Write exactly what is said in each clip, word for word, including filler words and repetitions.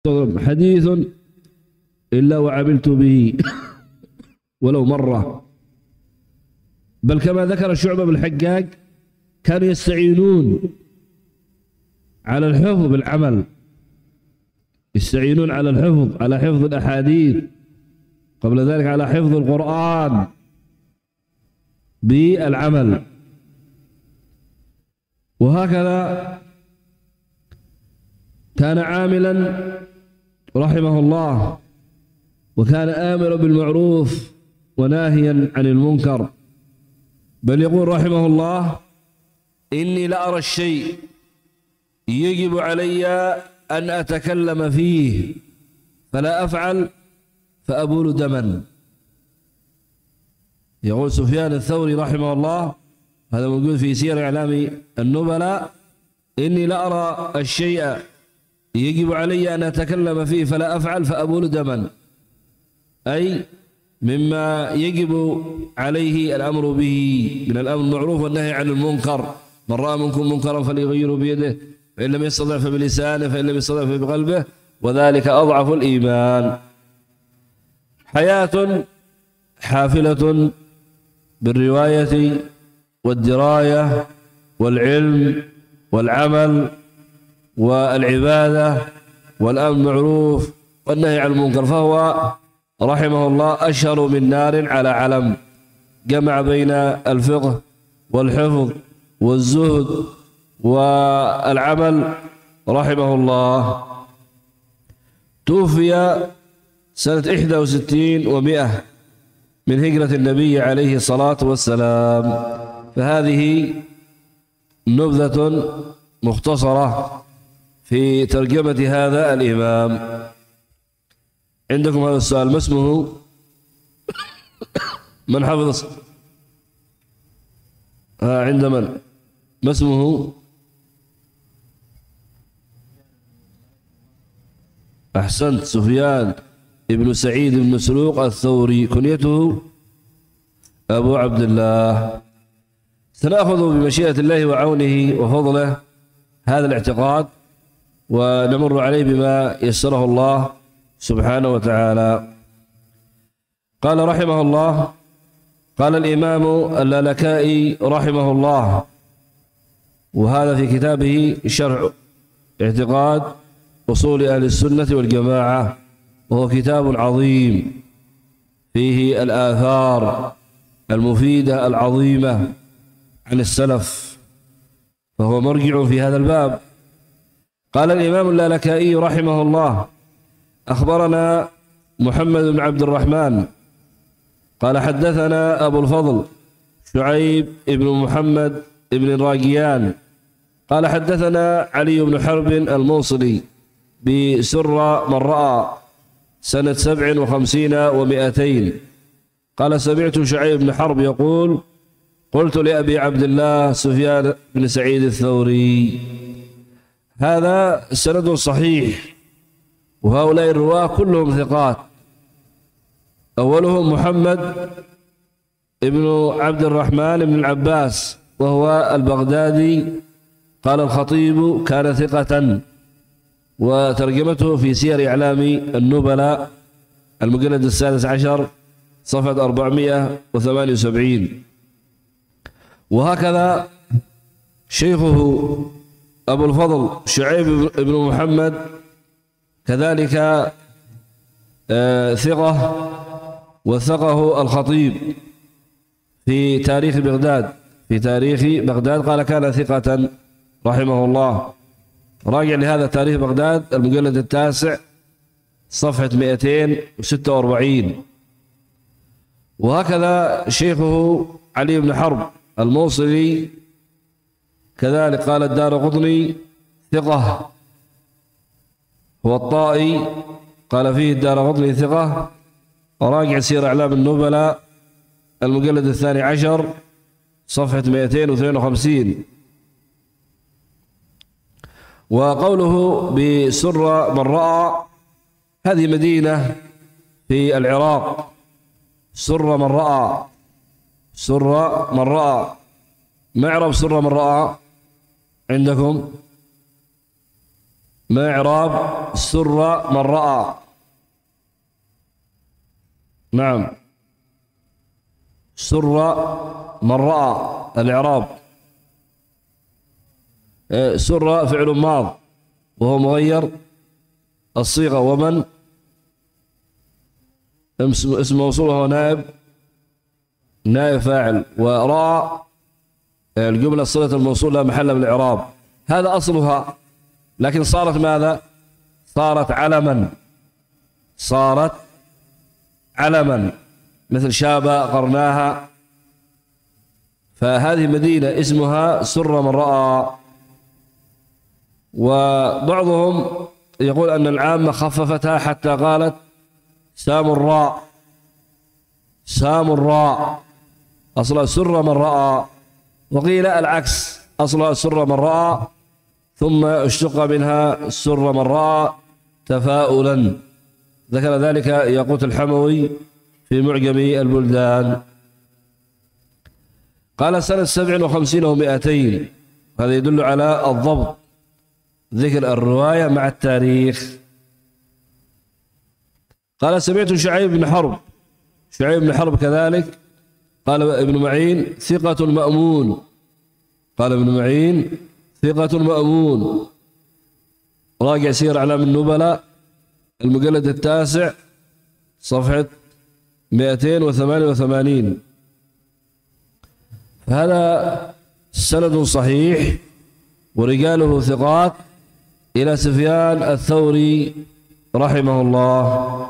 حديث إلا وعملت به ولو مرة. بل كما ذكر شعبة بن الحجاج كانوا يستعينون على الحفظ بالعمل، يستعينون على الحفظ على حفظ الأحاديث، قبل ذلك على حفظ القرآن بالعمل. وهكذا كان عاملا رحمه الله، وكان آمرا بالمعروف وناهيا عن المنكر. بل يقول رحمه الله: إني لأرى الشيء يجب علي أن أتكلم فيه فلا أفعل فأبول دما. يقول سفيان الثوري رحمه الله، هذا موجود في سير إعلام النبلاء: إني لأرى الشيء يجب علي أن أتكلم فيه فلا أفعل فأبول دما، أي مما يجب عليه الأمر به من الأمر بالمعروف والنهي عن المنكر. من رأى منكم منكرا فليغيره بيده، فإن لم يستطع فبلسانه، فإن لم يستطع فبقلبه، وذلك أضعف الإيمان. حياة حافلة بالرواية والدراية والعلم والعمل والعبادة والأمر بالمعروف والنهي عن المنكر، فهو رحمه الله أشهر من نار على علم، جمع بين الفقه والحفظ والزهد والعمل رحمه الله. توفي سنة إحدى وستين ومئة من هجرة النبي عليه الصلاة والسلام. فهذه نبذة مختصرة في ترجمة هذا الإمام. عندكم هذا السؤال: ما اسمه؟ من حفظ؟ ها عند من؟ ما اسمه؟ أحسنت، سفيان ابن سعيد بن مسروق الثوري، كنيته أبو عبد الله. سنأخذ بمشيئة الله وعونه وفضله هذا الاعتقاد ونمر عليه بما يسره الله سبحانه وتعالى. قال رحمه الله: قال الإمام اللالكائي رحمه الله، وهذا في كتابه شرح اعتقاد أصول أهل السنة والجماعة، وهو كتاب عظيم فيه الآثار المفيدة العظيمة عن السلف، فهو مرجع في هذا الباب. قال الإمام اللالكائي رحمه الله: أخبرنا محمد بن عبد الرحمن قال حدثنا أبو الفضل شعيب بن محمد بن الراجيان قال حدثنا علي بن حرب الموصلي بسر من رأى سنة سبع وخمسين ومئتين قال: سمعت شعيب بن حرب يقول: قلت لأبي عبد الله سفيان بن سعيد الثوري. هذا سند صحيح، وهؤلاء الرواة كلهم ثقات. أولهم محمد ابن عبد الرحمن بن العباس وهو البغدادي، قال الخطيب: كان ثقة. وترجمته في سير إعلام النبلاء المجلد السادس عشر صفحة أربعمائة وثمانية وسبعين. وهكذا شيخه أبو الفضل شعيب بن محمد كذلك آه ثقة، وثقه الخطيب في تاريخ بغداد في تاريخ بغداد قال: كان ثقة رحمه الله. راجع لهذا تاريخ بغداد المجلد التاسع صفحة مئتين وستة وأربعين. وهكذا شيخه علي بن حرب الموصلي كذلك قال الدارقطني ثقة، هو الطائي قال فيه الدارقطني ثقة. وراجع سير أعلام النبلاء المجلد الثاني عشر صفحة مئتين واثنين وخمسين. وقوله بسر من رأى، هذه مدينة في العراق. سر من رأى، سر من رأى، معرب سر من رأى عندكم؟ ما إعراب سر من رأى؟ نعم، سر من رأى الإعراب. سر فعل ماض وهو مغير الصيغة، ومن اسم موصول وهو نائب نائب فاعل، ورأى الجملة صلة الموصول لا محل من الإعراب. هذا أصلها، لكن صارت ماذا؟ صارت علما، صارت علما مثل شابة قرناها. فهذه مدينة اسمها سر من رأى. وبعضهم يقول أن العامة خففتها حتى قالت سامراء، سامراء أصلها سر من رأى، وقيل العكس أصلها سر من رأى ثم اشتق منها سر من رأى تفاؤلا. ذكر ذلك ياقوت الحموي في معجم البلدان. قال سنة سبع وخمسين ومائتين، هذا يدل على الضبط، ذكر الرواية مع التاريخ. قال سمعت شعيب بن حرب، شعيب بن حرب كذلك قال ابن معين ثقة مأمون، قال ابن معين ثقة مأمون. راجع سير أعلام النبلاء المجلد التاسع صفحة مائتين وثمانية وثمانين. فهذا سند صحيح ورجاله ثقات إلى سفيان الثوري رحمه الله.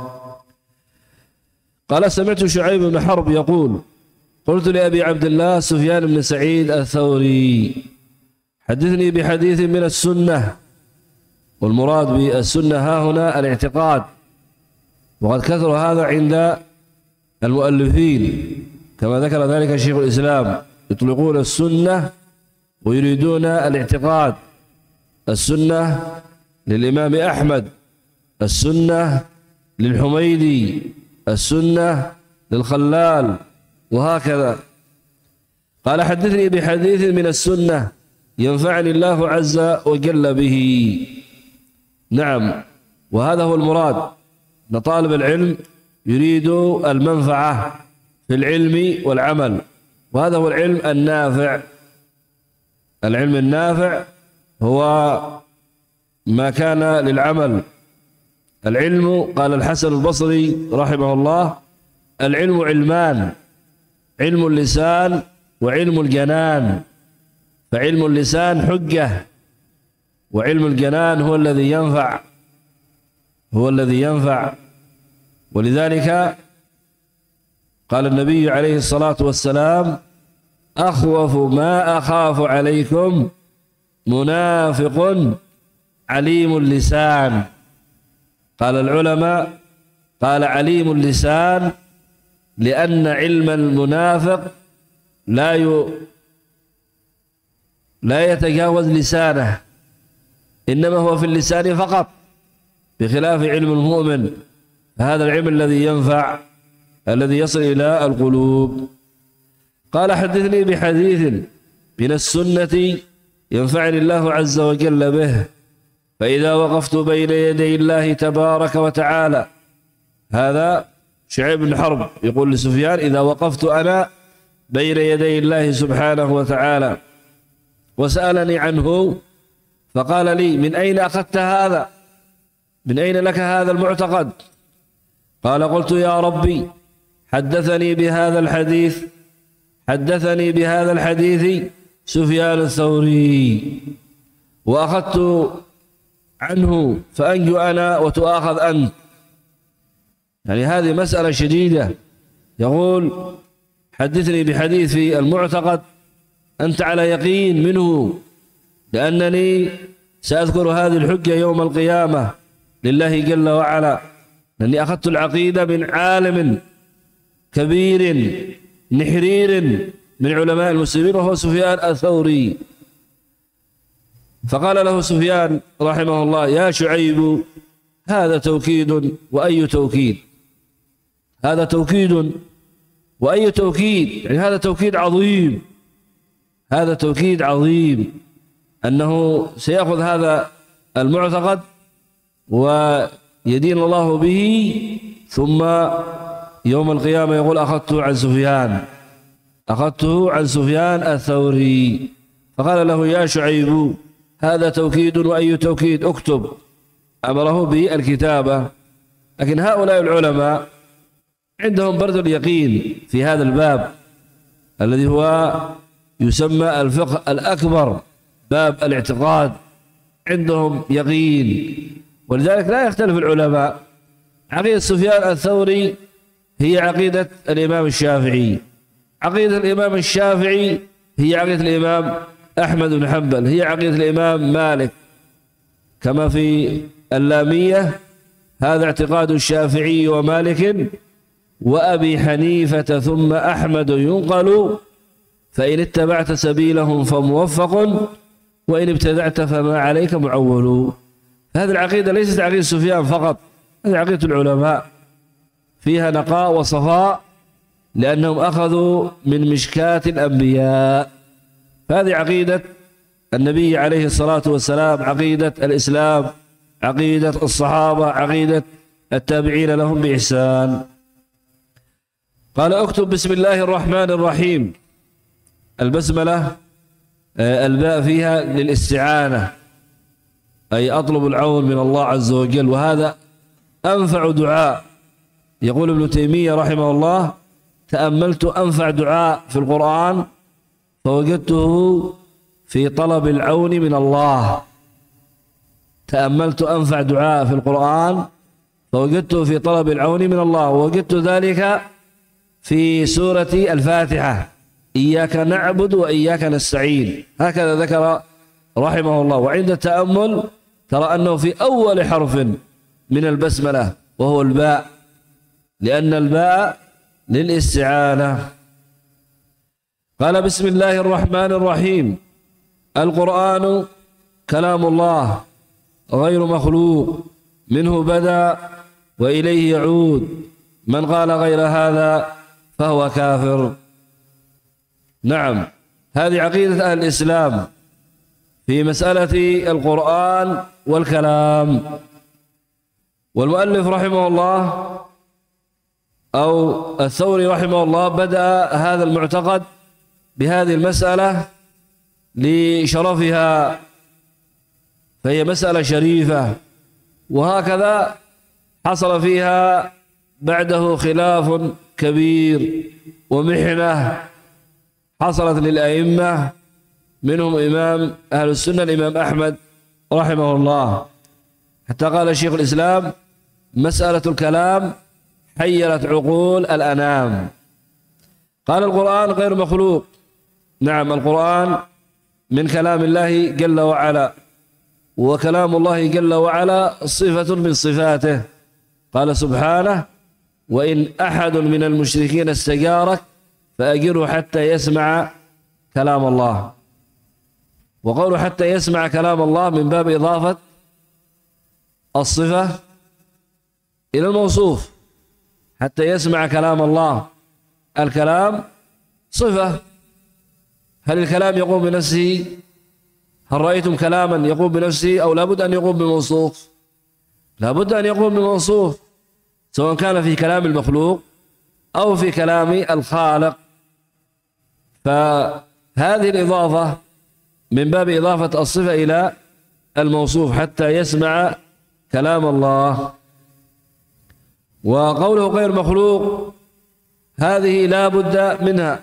قال سمعت شعيب بن حرب يقول قلت لأبي عبد الله سفيان بن سعيد الثوري حدثني بحديث من السنة، والمراد بالسنة ها هنا الاعتقاد، وقد كثر هذا عند المؤلفين كما ذكر ذلك شيخ الإسلام، يطلقون السنة ويريدون الاعتقاد. السنة للإمام أحمد، السنة للحميدي، السنة للخلال، وهكذا. قال حدثني بحديث من السنة ينفعني الله عز وجل به. نعم، وهذا هو المراد، أن طالب العلم يريد المنفعة في العلم والعمل، وهذا هو العلم النافع. العلم النافع هو ما كان للعمل. العلم قال الحسن البصري رحمه الله العلم علمان، علم اللسان وعلم الجنان، فعلم اللسان حجة، وعلم الجنان هو الذي ينفع، هو الذي ينفع. ولذلك قال النبي عليه الصلاة والسلام أخوف ما أخاف عليكم منافق عليم اللسان. قال العلماء قال عليم اللسان لأن علم المنافق لا ي... لا يتجاوز لسانه، إنما هو في اللسان فقط، بخلاف علم المؤمن، هذا العلم الذي ينفع الذي يصل إلى القلوب. قال حدثني بحديث من السنة ينفعني الله عز وجل به، فإذا وقفت بين يدي الله تبارك وتعالى. هذا شعيب بن حرب يقول لسفيان إذا وقفت أنا بين يدي الله سبحانه وتعالى وسألني عنه فقال لي من أين أخذت هذا؟ من أين لك هذا المعتقد؟ قال قلت يا ربي حدثني بهذا الحديث حدثني بهذا الحديث سفيان الثوري، وأخذت عنه فأنجو أنا وتؤاخذ أنت. يعني هذه مسألة شديدة. يقول حدثني بحديث في المعتقد أنت على يقين منه، لأنني سأذكر هذه الحجة يوم القيامة لله جل وعلا، لأني أخذت العقيدة من عالم كبير نحرير من علماء المسلمين وهو سفيان الثوري. فقال له سفيان رحمه الله يا شعيب هذا توكيد وأي توكيد، هذا توكيد وأي توكيد، يعني هذا توكيد عظيم، هذا توكيد عظيم أنه سيأخذ هذا المعتقد ويدين الله به، ثم يوم القيامة يقول أخذته عن سفيان أخذته عن سفيان الثوري. فقال له يا شعيب هذا توكيد، وأي توكيد؟ اكتب. أمره بالكتابة. لكن هؤلاء العلماء عندهم برد اليقين في هذا الباب الذي هو يسمى الفقه الأكبر، باب الاعتقاد. عندهم يقين، ولذلك لا يختلف العلماء. عقيدة سفيان الثوري هي عقيدة الإمام الشافعي، عقيدة الإمام الشافعي هي عقيدة الإمام أحمد بن حنبل، هي عقيدة الإمام مالك، كما في اللامية هذا اعتقاد الشافعي ومالك وأبي حنيفة ثم أحمد ينقل، فإن اتبعت سبيلهم فموفق وإن ابتدعت فما عليك معول. هذه العقيدة ليست عقيدة سفيان فقط، هذه عقيدة العلماء، فيها نقاء وصفاء، لأنهم أخذوا من مشكاة الأنبياء. فهذه عقيدة النبي عليه الصلاة والسلام، عقيدة الإسلام، عقيدة الصحابة، عقيدة التابعين لهم بإحسان. قال اكتب بسم الله الرحمن الرحيم. البسملة الباء فيها للاستعانة، أي أطلب العون من الله عز وجل، وهذا أنفع دعاء. يقول ابن تيمية رحمه الله تأملت أنفع دعاء في القرآن فوجدته في طلب العون من الله. تأملت أنفع دعاء في القرآن فوجدته في طلب العون من الله، ووجدت ذلك في سورة الفاتحة، إياك نعبد وإياك نستعين، هكذا ذكر رحمه الله. وعند التأمل ترى أنه في أول حرف من البسملة وهو الباء، لأن الباء للاستعانة. قال بسم الله الرحمن الرحيم. القرآن كلام الله غير مخلوق، منه بدأ وإليه يعود، من قال غير هذا فهو كافر. نعم، هذه عقيدة أهل الإسلام في مسألة القرآن والكلام. والمؤلف رحمه الله أو الثوري رحمه الله بدأ هذا المعتقد بهذه المسألة لشرفها، فهي مسألة شريفة، وهكذا حصل فيها بعده خلاف كبير ومحنة حصلت للأئمة، منهم إمام أهل السنة الإمام أحمد رحمه الله، حتى قال شيخ الإسلام مسألة الكلام حيرت عقول الأنام. قال القرآن غير مخلوق. نعم، القرآن من كلام الله جل وعلا، وكلام الله جل وعلا صفة من صفاته. قال سبحانه وإن أحد من المشركين استجارك فأجره حتى يسمع كلام الله. وقوله حتى يسمع كلام الله من باب إضافة الصفة إلى الموصوف، حتى يسمع كلام الله. الكلام صفة، هل الكلام يقوم بنفسه؟ هل رأيتم كلاما يقوم بنفسه أو لابد أن يقوم بموصوف؟ لابد أن يقوم بموصوف، سواء كان في كلام المخلوق أو في كلام الخالق. فهذه الإضافة من باب إضافة الصفة إلى الموصوف حتى يسمع كلام الله. وقوله غير مخلوق هذه لا بد منها.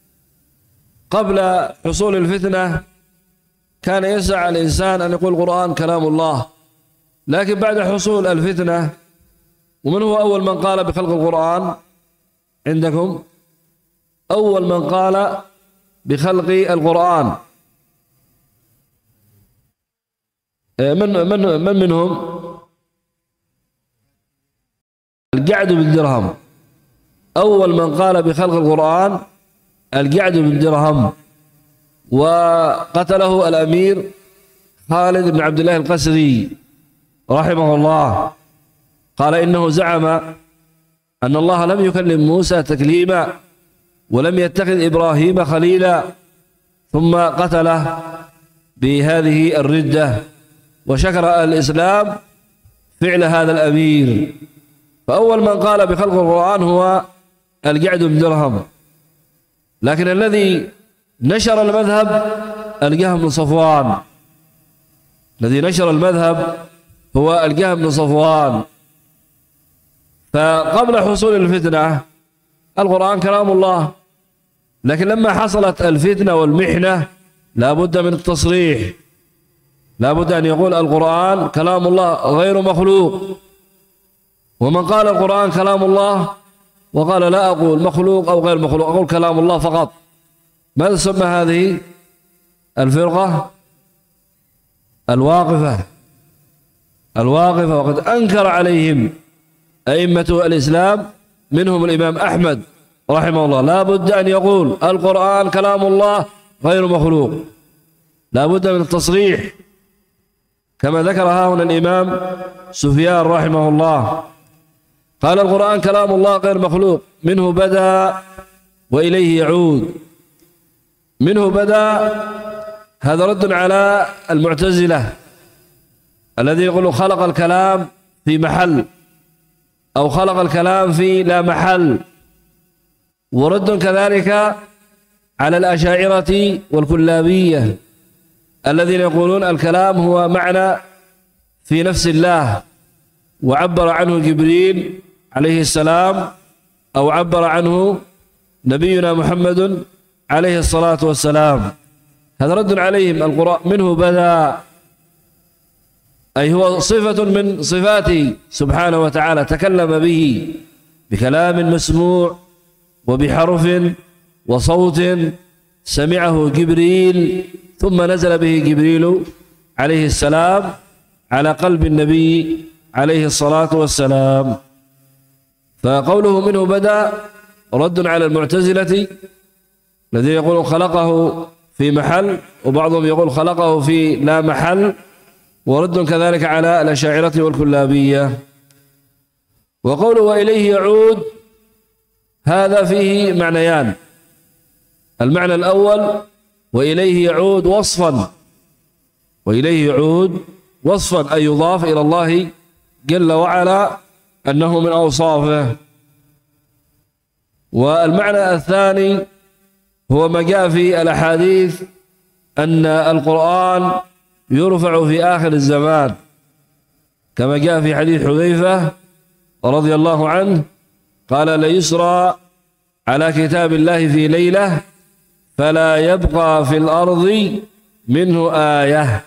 قبل حصول الفتنة كان يسعى الإنسان أن يقول القرآن كلام الله، لكن بعد حصول الفتنة، ومن هو أول من قال بخلق القرآن عندكم؟ أول من قال بخلق القرآن من من من منهم؟ الجعد بن درهم. أول من قال بخلق القرآن الجعد بن درهم، وقتله الأمير خالد بن عبد الله القسري رحمه الله. قال إنه زعم أن الله لم يكلم موسى تكليما ولم يتخذ إبراهيم خليلا، ثم قتله بهذه الردة. وشكر الإسلام فعل هذا الأمير. فأول من قال بخلق القرآن هو الجعد بن درهم، لكن الذي نشر المذهب الجهم بن صفوان، الذي نشر المذهب هو الجهم بن صفوان. فقبل حصول الفتنة القرآن كلام الله، لكن لما حصلت الفتنة والمحنة لا بد من التصريح، لا بد أن يقول القرآن كلام الله غير مخلوق. ومن قال القرآن كلام الله وقال لا أقول مخلوق أو غير مخلوق، أقول كلام الله فقط، ماذا تسمى هذه الفرقة؟ الواقفة. الواقفة. وقد أنكر عليهم أئمة الإسلام منهم الإمام أحمد رحمه الله، لا بد أن يقول القرآن كلام الله غير مخلوق، لا بد من التصريح، كما ذكر ها هنا الإمام سفيان رحمه الله، قال القرآن كلام الله غير مخلوق، منه بدأ وإليه يعود. منه بدأ هذا رد على المعتزلة الذي يقول خلق الكلام في محل أو خلق الكلام في لا محل، ورد كذلك على الأشاعرة والكلابية الذين يقولون الكلام هو معنى في نفس الله، وعبر عنه جبريل عليه السلام أو عبر عنه نبينا محمد عليه الصلاة والسلام. هذا رد عليهم. القرآن منه بدأ، أي هو صفة من صفاته سبحانه وتعالى، تكلم به بكلام مسموع وبحرف وصوت سمعه جبريل، ثم نزل به جبريل عليه السلام على قلب النبي عليه الصلاة والسلام. فقوله منه بدأ رد على المعتزلة الذين يقولون خلقه في محل، وبعضهم يقول خلقه في لا محل، ورد كذلك على الأشاعرة والكلابية. وقوله وإليه يعود هذا فيه معنيان. المعنى الأول وإليه يعود وصفا، وإليه يعود وصفا أي يضاف إلى الله جل وعلا أنه من أوصافه. والمعنى الثاني هو ما جاء في الأحاديث أن القرآن يرفع في آخر الزمان، كما جاء في حديث حذيفة رضي الله عنه قال ليسرى على كتاب الله في ليلة فلا يبقى في الأرض منه آية.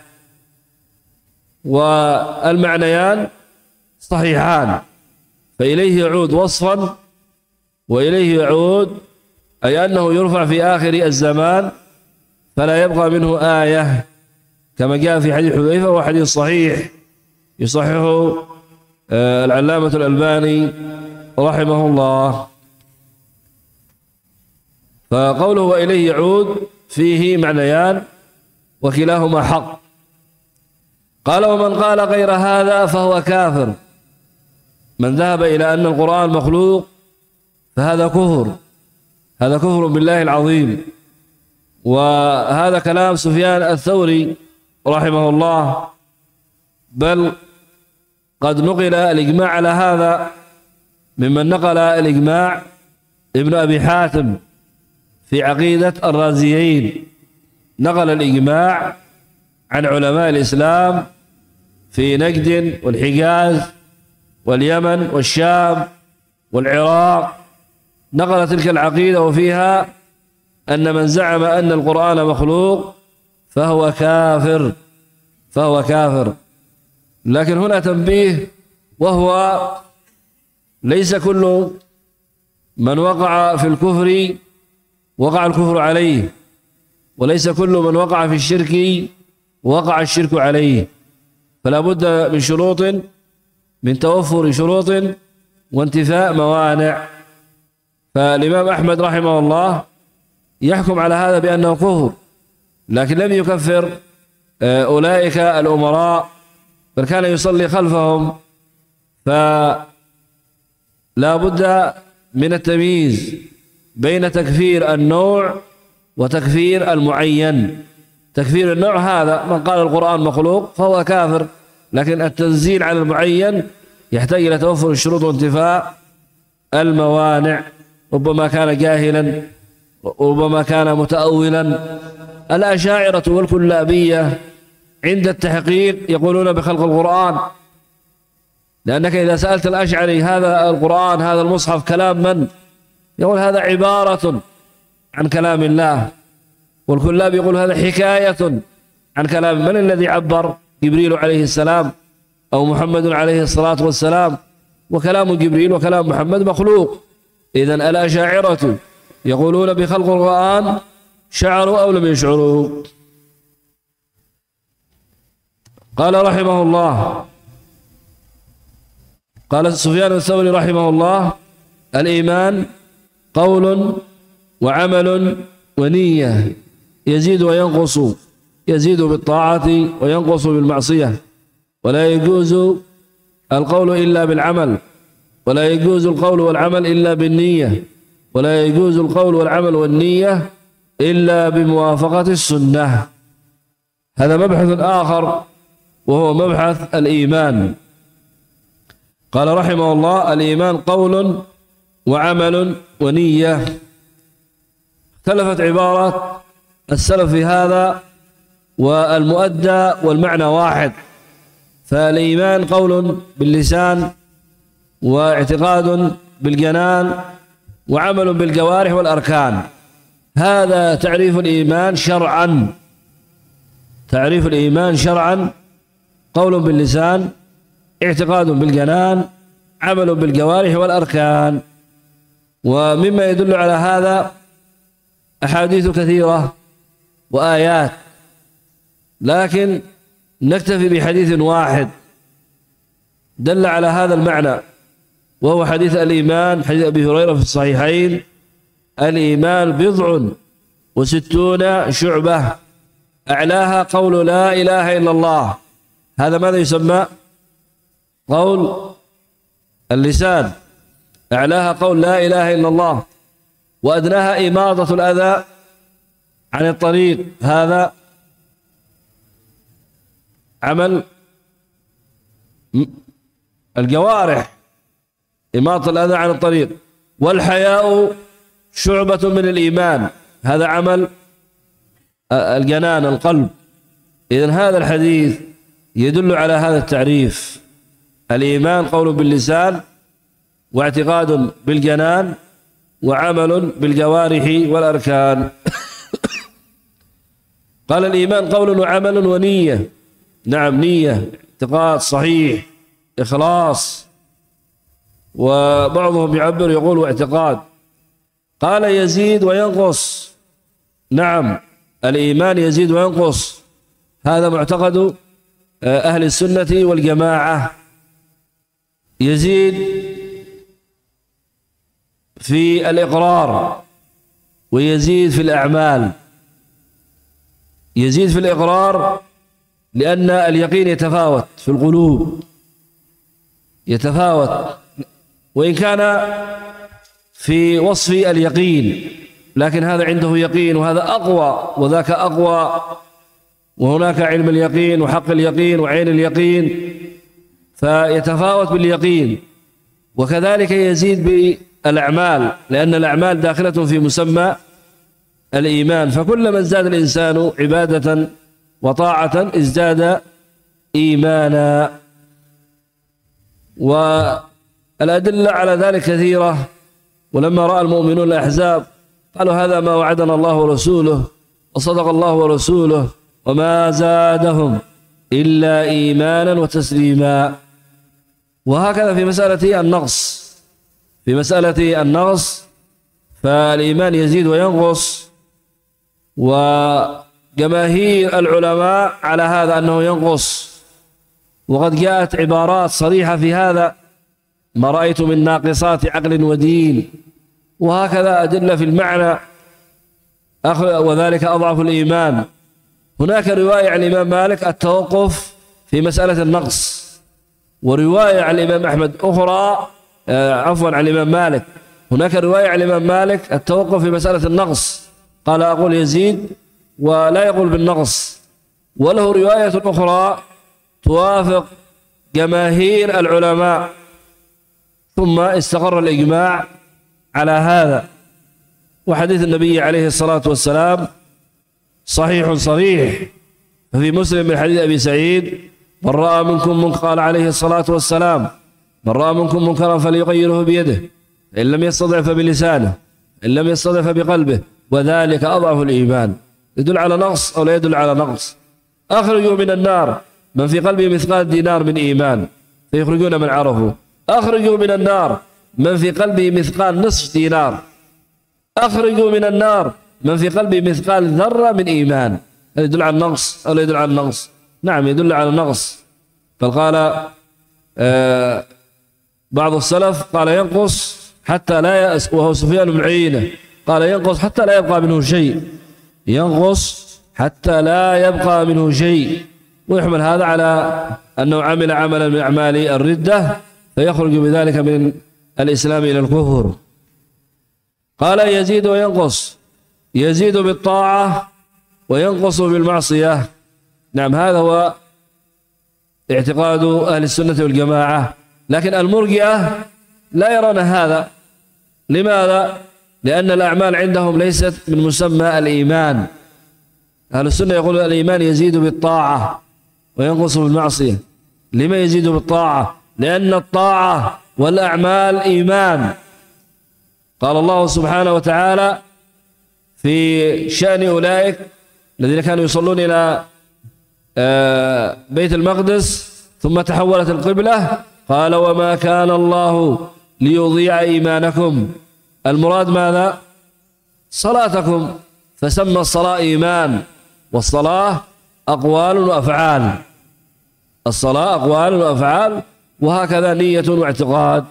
والمعنيان صحيحان، فإليه يعود وصفا وإليه يعود أي أنه يرفع في آخر الزمان فلا يبقى منه آية، كما جاء في حديث حذيفة وحديث صحيح يصححه العلامة الألباني رحمه الله. فقوله وإليه يعود فيه معنيان وكلاهما حق. قال ومن قال غير هذا فهو كافر. من ذهب إلى أن القرآن مخلوق فهذا كفر، هذا كفر بالله العظيم. وهذا كلام سفيان الثوري رحمه الله، بل قد نقل الإجماع على هذا ممن نقل الإجماع ابن أبي حاتم في عقيدة الرازيين، نقل الإجماع عن علماء الإسلام في نجد والحجاز واليمن والشام والعراق، نقل تلك العقيدة وفيها أن من زعم أن القرآن مخلوق فهو كافر، فهو كافر. لكن هنا تنبيه، وهو ليس كل من وقع في الكفر وقع الكفر عليه، وليس كل من وقع في الشرك وقع الشرك عليه، فلا بد من شروط، من توفر شروط وانتفاء موانع. فالإمام أحمد رحمه الله يحكم على هذا بأنه كفر، لكن لم يكفر أولئك الأمراء، بل كان يصلي خلفهم. فلا بد من التمييز بين تكفير النوع وتكفير المعين. تكفير النوع هذا من قال القرآن مخلوق فهو كافر لكن التنزيل على المعين يحتاج إلى توفر الشروط وانتفاء الموانع. ربما كان جاهلا، ربما كان متأولا. الأشاعرة والكلابية عند التحقيق يقولون بخلق القرآن، لأنك إذا سألت الأشعري هذا القرآن هذا المصحف كلام من؟ يقول هذا عبارة عن كلام الله. والكلاب يقول هذا حكاية عن كلام من الذي عبر؟ جبريل عليه السلام أو محمد عليه الصلاة والسلام، وكلام جبريل وكلام محمد مخلوق. إذن الأشاعرة يقولون بخلق القرآن، شعروا أو لم يشعروا. قال رحمه الله، قال سفيان الثوري رحمه الله: الإيمان قول وعمل ونية، يزيد وينقص، يزيد بالطاعة وينقص بالمعصية، ولا يجوز القول إلا بالعمل، ولا يجوز القول والعمل إلا بالنية، ولا يجوز القول والعمل والنية إلا بموافقة السنة. هذا مبحث آخر وهو مبحث الإيمان. قال رحمه الله: الإيمان قول وعمل ونية. اختلفت عبارات السلف في هذا، والمؤدى والمعنى واحد. فالإيمان قول باللسان، واعتقاد بالجنان، وعمل بالجوارح والأركان. هذا تعريف الإيمان شرعا. تعريف الإيمان شرعا: قول باللسان، اعتقاد بالجنان، عمل بالجوارح والأركان. ومما يدل على هذا أحاديث كثيرة وآيات، لكن نكتفي بحديث واحد دل على هذا المعنى، وهو حديث الإيمان، حديث أبي هريرة في الصحيحين: الإيمان بضع وستون شعبة، أعلاها قول لا إله إلا الله. هذا ماذا يسمى؟ قول اللسان. أعلاها قول لا إله إلا الله، وأدناها إماطة الأذى عن الطريق. هذا عمل الجوارح، إماطة الأذى عن الطريق. والحياء شعبة من الإيمان، هذا عمل الجنان، القلب. إذن هذا الحديث يدل على هذا التعريف: الإيمان قول باللسان، واعتقاد بالجنان، وعمل بالجوارح والأركان. قال: الإيمان قول وعمل ونية. نعم، نية، اعتقاد صحيح، إخلاص. وبعضهم يعبر يقول واعتقاد. قال: يزيد وينقص. نعم، الإيمان يزيد وينقص، هذا معتقد أهل السنة والجماعة. يزيد في الإقرار، ويزيد في الأعمال. يزيد في الإقرار لأن اليقين يتفاوت في القلوب، يتفاوت، وإن كان في وصف اليقين، لكن هذا عنده يقين وهذا أقوى وذاك أقوى، وهناك علم اليقين وحق اليقين وعين اليقين، فيتفاوت باليقين. وكذلك يزيد بالأعمال، لأن الأعمال داخلة في مسمى الإيمان. فكلما ازداد الإنسان عبادة وطاعة ازداد إيمانا. والأدلة على ذلك كثيرة. ولما رأى المؤمنون الأحزاب قالوا: هذا ما وعدنا الله ورسوله، وصدق الله ورسوله، وما زادهم إلا إيمانا وتسليما. وهكذا في مسألة النقص، في مسألة النقص فالإيمان يزيد وينقص، وجماهير العلماء على هذا أنه ينقص. وقد جاءت عبارات صريحة في هذا: ما رأيت من ناقصات عقل ودين. وهكذا أدلة في المعنى: وذلك أضعف الإيمان. هناك رواية عن الإمام مالك التوقف في مسألة النقص، ورواية عن الإمام أحمد أخرى، عفوا عن الإمام مالك، هناك رواية عن الإمام مالك التوقف في مسألة النقص، قال: أقول يزيد ولا يقول بالنقص. وله رواية أخرى توافق جماهير العلماء، ثم استقر الإجماع على هذا. وحديث النبي عليه الصلاة والسلام صحيح صريح، ففي مسلم من حديث أبي سعيد: من رأى منكم منكرا، قال عليه الصلاة والسلام: من رأى منكم منكرا فليغيره بيده، إن لم يستطع فبلسانه، إن لم يستطع فبقلبه، وذلك أضعف الإيمان. يدل على نقص أو لا يدل على نقص؟ أخرجوا من النار من في قلبه مثقال دينار من إيمان فيخرجون من عرفوا. أخرجوا من النار من في قلبه مثقال نصف دينار. أخرجوا من النار من في قلبه مثقال ذرة من إيمان. هذا يدل على النقص أو لا يدل على النقص؟ نعم يدل على النقص. بل قال آه بعض السلف قال ينقص حتى لا يأس، وهو سفيان بن عيينة قال ينقص حتى لا يبقى منه شيء، ينقص حتى لا يبقى منه شيء. ويحمل هذا على أنه عمل عملا من أعمال الردة فيخرج بذلك من الإسلام إلى الكفر. قال يزيد وينقص، يزيد بالطاعة وينقص بالمعصية. نعم هذا هو اعتقاد أهل السنة والجماعة، لكن المرجئة لا يرون هذا. لماذا؟ لأن الأعمال عندهم ليست من مسمى الإيمان. أهل السنة يقولون الإيمان يزيد بالطاعة وينقص بالمعصية. لما يزيد بالطاعة؟ لأن الطاعة والأعمال إيمان. قال الله سبحانه وتعالى في شأن أولئك الذين كانوا يصلون إلى بيت المقدس ثم تحولت القبلة، قال وما كان الله ليضيع إيمانكم. المراد ماذا؟ صلاتكم، فسمى الصلاة إيمان، والصلاة أقوال وأفعال. الصلاة أقوال وأفعال، وهكذا نية واعتقاد.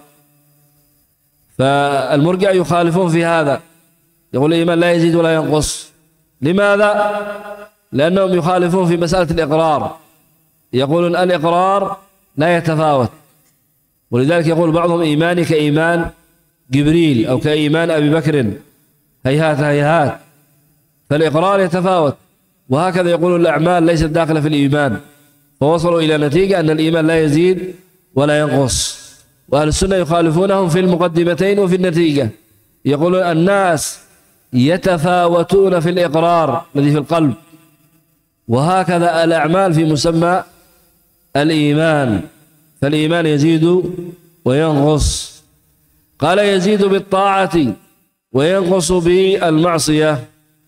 فالمرجع يخالفون في هذا، يقول الإيمان لا يزيد ولا ينقص. لماذا؟ لأنهم يخالفون في مسألة الإقرار، يقولون الإقرار لا يتفاوت، ولذلك يقول بعضهم إيماني كإيمان جبريل أو كإيمان أبي بكر، هيهات هيهات، فالإقرار يتفاوت. وهكذا يقولون الأعمال ليست داخلة في الإيمان، فوصلوا إلى نتيجة أن الإيمان لا يزيد ولا ينقص. وأهل السنة يخالفونهم في المقدمتين وفي النتيجة، يقولون الناس يتفاوتون في الإقرار الذي في القلب، وهكذا الأعمال في مسمى الإيمان، فالإيمان يزيد وينقص. قال يزيد بالطاعة وينقص بالمعصية.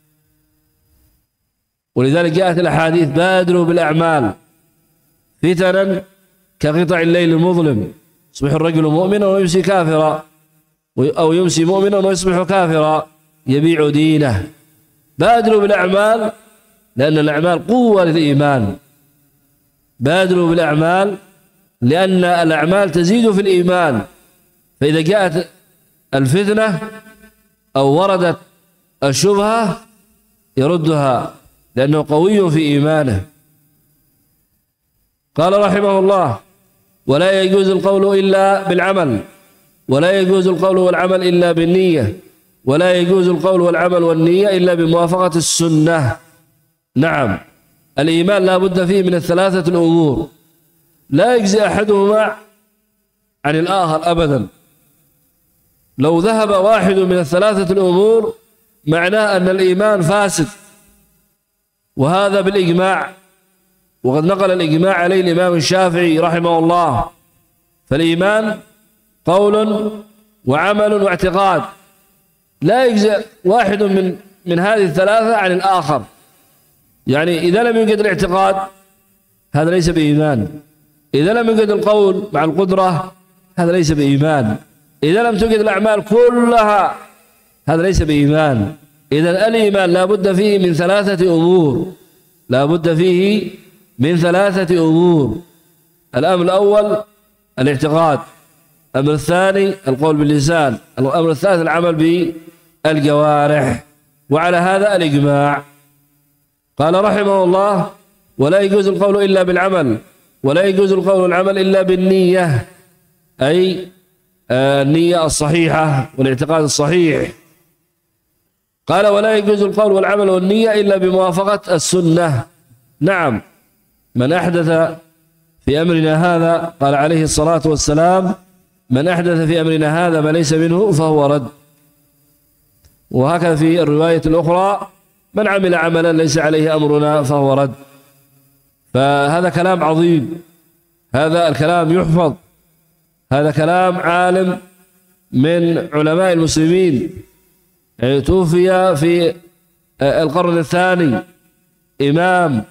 ولذلك جاءت الأحاديث بادروا بالأعمال فتنا كقطع الليل المظلم، يصبح الرجل مؤمنا ويمسي كافرا، أو يمسي مؤمنا ويصبح كافرا يبيع دينه. بادروا بالأعمال لأن الأعمال قوة للإيمان. بادروا بالأعمال لأن الأعمال تزيد في الإيمان، فإذا جاءت الفتنة أو وردت الشبهة يردها لأنه قوي في إيمانه. قال رحمه الله ولا يجوز القول إلا بالعمل، ولا يجوز القول والعمل إلا بالنية، ولا يجوز القول والعمل والنية إلا بموافقة السنة. نعم الإيمان لا بد فيه من الثلاثة الأمور، لا يجزي أحدهما عن الآخر أبدا. لو ذهب واحد من الثلاثة الأمور معناه أن الإيمان فاسد، وهذا بالإجماع، وقد نقل الإجماع عليه الإمام الشافعي رحمه الله. فالإيمان قول وعمل واعتقاد، لا يجزئ واحد من من هذه الثلاثة عن الآخر. يعني إذا لم يوجد الاعتقاد هذا ليس بإيمان، إذا لم يوجد القول مع القدرة هذا ليس بإيمان، إذا لم توجد الأعمال كلها هذا ليس بإيمان. إذا الإيمان لا بد فيه من ثلاثة أمور، لا بد فيه من ثلاثة أمور. الأمر الأول الاعتقاد، الأمر الثاني القول باللسان، الأمر الثالث العمل بالجوارح، وعلى هذا الإجماع. قال رحمه الله ولا يجوز القول إلا بالعمل، ولا يجوز القول والعمل إلا بالنية، أي النية الصحيحة والاعتقاد الصحيح. قال ولا يجوز القول والعمل والنية إلا بموافقة السنة. نعم من أحدث في أمرنا هذا، قال عليه الصلاة والسلام: من أحدث في أمرنا هذا ما ليس منه فهو رد. وهكذا في الرواية الأخرى: من عمل عملا ليس عليه أمرنا فهو رد. فهذا كلام عظيم، هذا الكلام يحفظ، هذا كلام عالم من علماء المسلمين، يعني توفي في القرن الثاني، إمام.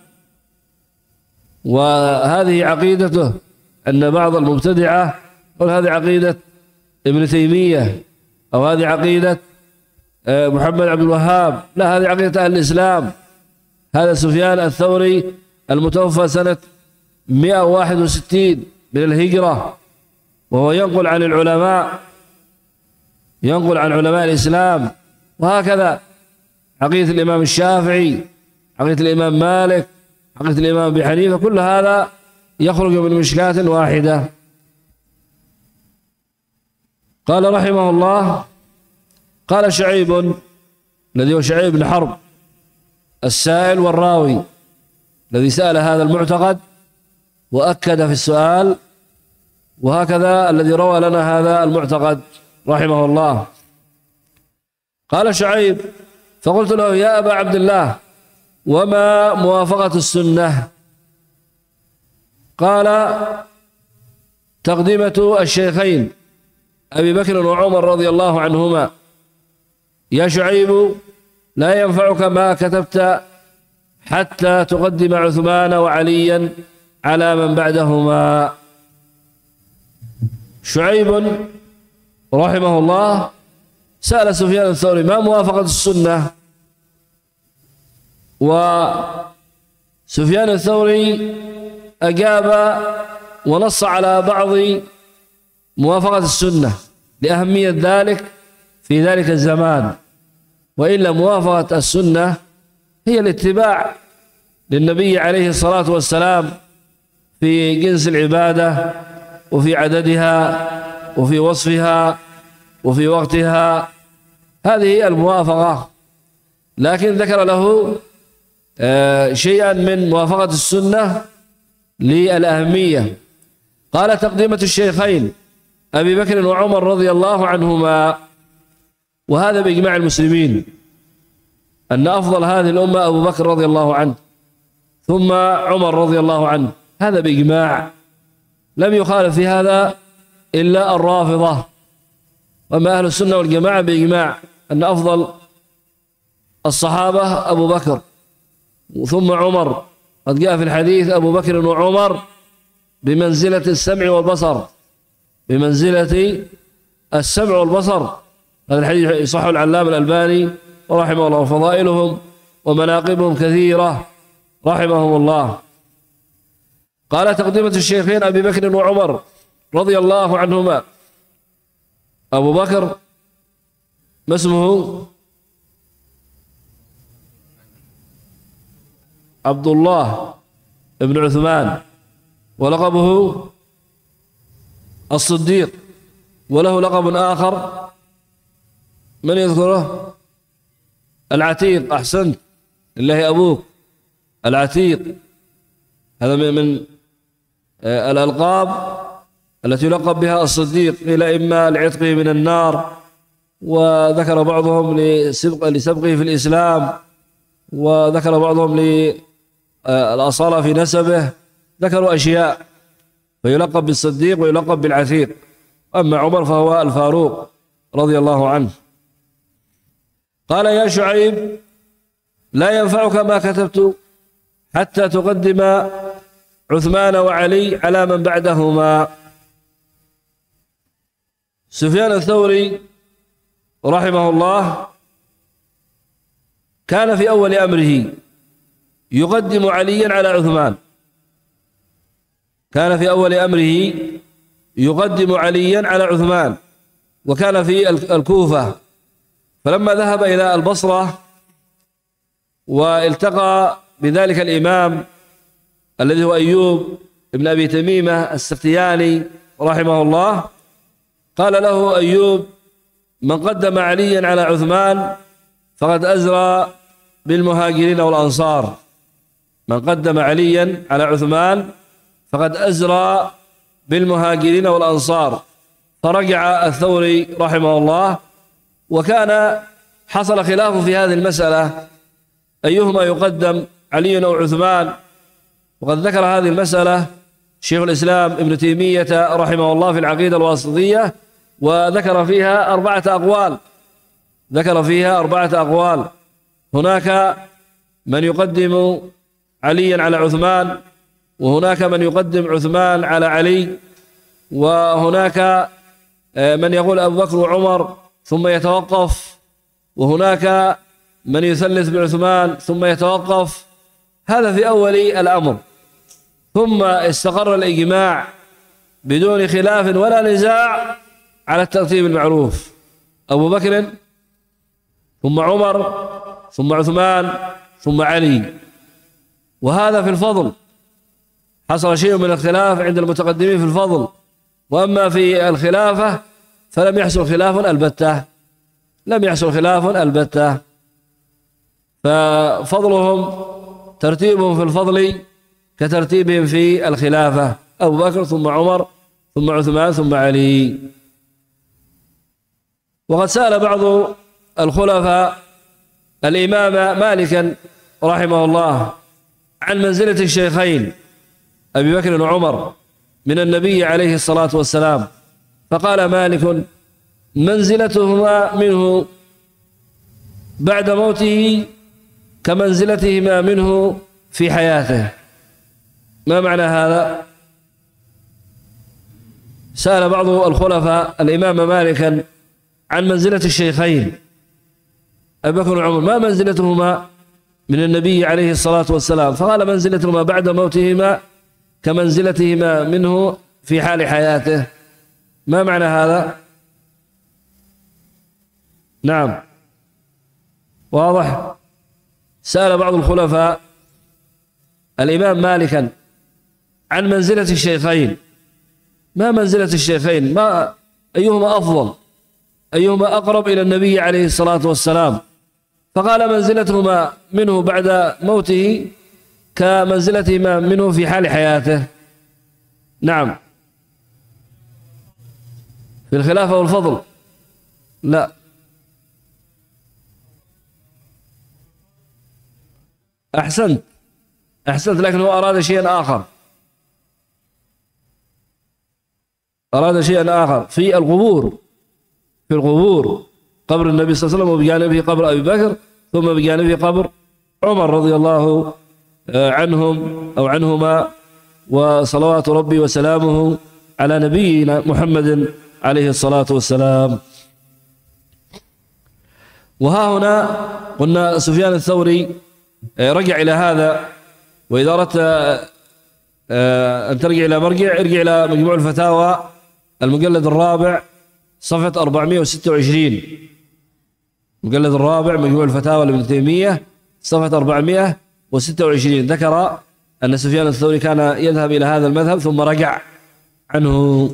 وهذه عقيدته، أن بعض المبتدعة يقول هذه عقيدة ابن تيمية أو هذه عقيدة محمد عبد الوهاب. لا، هذه عقيدة أهل الإسلام. هذا سفيان الثوري المتوفى سنة مئة وواحد وستين من الهجرة، وهو ينقل عن العلماء، ينقل عن علماء الإسلام. وهكذا عقيدة الإمام الشافعي، عقيدة الإمام مالك، عقيدة الإمام أبي حنيفة، كل هذا يخرج من مشكاة واحدة. قال رحمه الله: قال شعيب، الذي هو شعيب بن حرب السائل والراوي، الذي سأل هذا المعتقد وأكد في السؤال، وهكذا الذي روى لنا هذا المعتقد رحمه الله. قال شعيب: فقلت له: يا أبا عبد الله، وما موافقة السنة؟ قال: تقدمة الشيخين أبي بكر وعمر رضي الله عنهما. يا شعيب، لا ينفعك ما كتبت حتى تقدم عثمان وعليا على من بعدهما. شعيب رحمه الله سأل سفيان الثوري: ما موافقة السنة؟ وسفيان الثوري أجاب ونص على بعض موافقة السنة لأهمية ذلك في ذلك الزمان، وإلا موافقة السنة هي الاتباع للنبي عليه الصلاة والسلام في جنس العبادة وفي عددها وفي وصفها وفي وقتها، هذه الموافقة. لكن ذكر له شيئا من موافقة السنة للأهمية. قال: تقدمة الشيخين أبي بكر وعمر رضي الله عنهما. وهذا بإجماع المسلمين أن أفضل هذه الأمة أبو بكر رضي الله عنه، ثم عمر رضي الله عنه، هذا بإجماع، لم يخالف في هذا إلا الرافضة. وأما أهل السنة والجماعة بإجماع أن أفضل الصحابة أبو بكر ثم عمر. قد جاء في الحديث: أبو بكر وعمر بمنزلة السمع والبصر، بمنزلة السمع والبصر. هذا الحديث يصح العلامة الألباني رحمه الله. وفضائلهم ومناقبهم كثيرة رحمهم الله. قال: تقدمة الشيخين أبي بكر وعمر رضي الله عنهما. أبو بكر ما اسمه؟ عبد الله بن عثمان، ولقبه الصديق، وله لقب آخر من يذكره؟ العتيق. أحسنت، لله أبوك، العتيق. هذا من الألقاب التي يلقب بها الصديق، قيل إما لعتقه من النار، وذكر بعضهم لسبق لسبقه في الإسلام، وذكر بعضهم للأصالة في نسبه، ذكروا أشياء، فيلقب بالصديق ويلقب بالعتيق. أما عمر فهو الفاروق رضي الله عنه. قال: يا شعيب، لا ينفعك ما كتبت حتى تقدم عثمان وعلي على من بعدهما. سفيان الثوري رحمه الله كان في أول أمره يقدم عليا على عثمان، كان في أول أمره يقدم عليا على عثمان، وكان في الكوفة. فلما ذهب إلى البصرة والتقى بذلك الإمام الذي هو أيوب ابن أبي تميمة السختياني رحمه الله، قال له أيوب: من قدم عليا على عثمان فقد أزرى بالمهاجرين والأنصار. من قدم عليا على عثمان فقد أزرى بالمهاجرين والأنصار. فرجع الثوري رحمه الله، وكان حصل خلاف في هذه المسألة أيهما يقدم، علي أو عثمان. وقد ذكر هذه المسألة شيخ الإسلام ابن تيمية رحمه الله في العقيدة الواسطية، وذكر فيها أربعة أقوال ذكر فيها أربعة أقوال. هناك من يقدم عليا على عثمان، وهناك من يقدم عثمان على علي، وهناك من يقول أبو بكر وعمر ثم يتوقف، وهناك من يثلث بعثمان ثم يتوقف. هذا في أول الأمر، ثم استقر الإجماع بدون خلاف ولا نزاع على الترتيب المعروف: أبو بكر ثم عمر ثم عثمان ثم علي. وهذا في الفضل، حصل شيء من الخلاف عند المتقدمين في الفضل، وأما في الخلافة فلم يحصل خلاف البتة لم يحصل خلاف البتة ففضلهم ترتيبهم في الفضل كترتيبهم في الخلافة: أبو بكر ثم عمر ثم عثمان ثم علي. وقد سأل بعض الخلفاء الإمام مالكا رحمه الله عن منزلة الشيخين أبي بكر وعمر من النبي عليه الصلاة والسلام، فقال مالك: منزلتهما منه بعد موته كمنزلتهما منه في حياته. ما معنى هذا؟ سأل بعض الخلفاء الإمام مالكا عن منزلة الشيخين أبي بكر وعمر، ما منزلتهما من النبي عليه الصلاة والسلام؟ فقال: منزلتهما بعد موتهما كمنزلتهما منه في حال حياته. ما معنى هذا؟ نعم، واضح. سأل بعض الخلفاء الإمام مالكا عن منزلة الشيخين، ما منزلة الشيخين؟ ما أيهما أفضل؟ أيهما أقرب إلى النبي عليه الصلاة والسلام؟ فقال: منزلتهما منه بعد موته كمنزلتهما منه في حال حياته. نعم. في الخلافة والفضل؟ لا. أحسنت أحسنت لكن هو أراد شيئا آخر أراد شيئا آخر في القبور في القبور قبر النبي صلى الله عليه وسلم، وبجانبه قبر أبي بكر، ثم بجانبه قبر عمر رضي الله عنهم أو عنهما، وصلوات ربي وسلامه على نبينا محمد عليه الصلاة والسلام. وها هنا قلنا سفيان الثوري رجع إلى هذا، وإذا أردت أن ترجع إلى مرجع ارجع إلى مجموع الفتاوى المجلد الرابع صفحة أربعمائة وستة وعشرين. المجلد الرابع مجموع الفتاوى لابن تيمية صفحة أربعمائة وستة وعشرين، ذكر أن سفيان الثوري كان يذهب إلى هذا المذهب ثم رجع عنه.